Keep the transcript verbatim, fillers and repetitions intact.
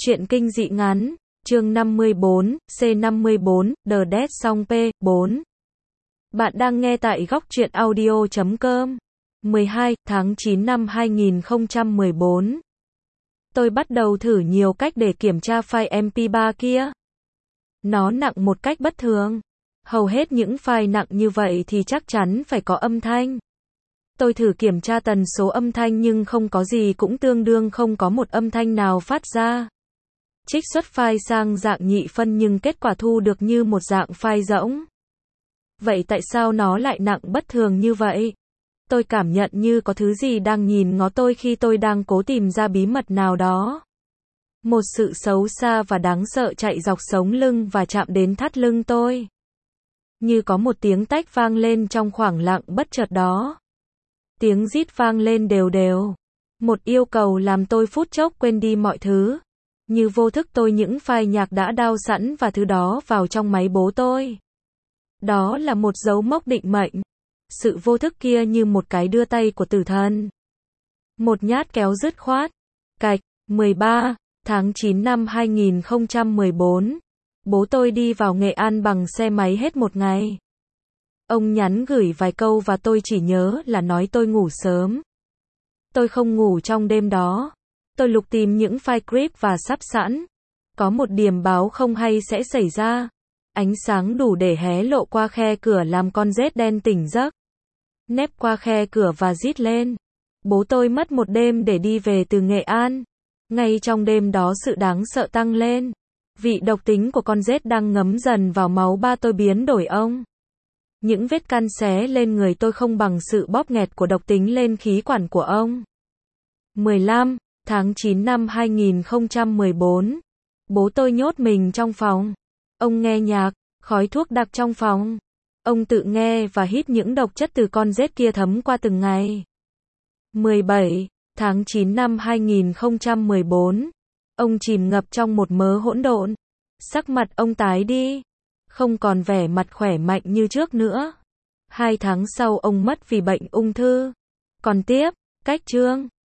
Truyện kinh dị ngắn, chương năm mươi bốn, C năm mươi bốn, The Dead Song P bốn. Bạn đang nghe tại góc truyện audio chấm com. mười hai tháng chín năm hai nghìn không trăm mười bốn. Tôi bắt đầu thử nhiều cách để kiểm tra file em pê ba kia. Nó nặng một cách bất thường. Hầu hết những file nặng như vậy thì chắc chắn phải có âm thanh. Tôi thử kiểm tra tần số âm thanh nhưng không có gì cũng tương đương không có một âm thanh nào phát ra. Trích xuất file sang dạng nhị phân nhưng kết quả thu được như một dạng file rỗng. Vậy tại sao nó lại nặng bất thường như vậy? Tôi cảm nhận như có thứ gì đang nhìn ngó tôi khi tôi đang cố tìm ra bí mật nào đó. Một sự xấu xa và đáng sợ chạy dọc sống lưng và chạm đến thắt lưng tôi. Như có một tiếng tách vang lên trong khoảng lặng bất chợt đó. Tiếng rít vang lên đều đều. Một yêu cầu làm tôi phút chốc quên đi mọi thứ. Như vô thức tôi những file nhạc đã đao sẵn và thứ đó vào trong máy bố tôi. Đó là một dấu mốc định mệnh. Sự vô thức kia như một cái đưa tay của tử thần. Một nhát kéo dứt khoát. Cạch, mười ba tháng chín năm hai nghìn không trăm mười bốn. Bố tôi đi vào Nghệ An bằng xe máy hết một ngày. Ông nhắn gửi vài câu và tôi chỉ nhớ là nói tôi ngủ sớm. Tôi không ngủ trong đêm đó. Tôi lục tìm những file clip và sắp sẵn. Có một điểm báo không hay sẽ xảy ra. Ánh sáng đủ để hé lộ qua khe cửa làm con rết đen tỉnh giấc. Nép qua khe cửa và rít lên. Bố tôi mất một đêm để đi về từ Nghệ An. Ngay trong đêm đó sự đáng sợ tăng lên. Vị độc tính của con rết đang ngấm dần vào máu ba tôi biến đổi ông. Những vết căn xé lên người tôi không bằng sự bóp nghẹt của độc tính lên khí quản của ông. mười lăm tháng chín năm hai nghìn không trăm mười bốn. Bố tôi nhốt mình trong phòng. Ông nghe nhạc, khói thuốc đặc trong phòng. Ông tự nghe và hít những độc chất từ con rết kia thấm qua từng ngày. mười bảy tháng chín năm hai nghìn không trăm mười bốn. Ông chìm ngập trong một mớ hỗn độn. Sắc mặt ông tái đi. Không còn vẻ mặt khỏe mạnh như trước nữa. Hai tháng sau ông mất vì bệnh ung thư. Còn tiếp, cách chương.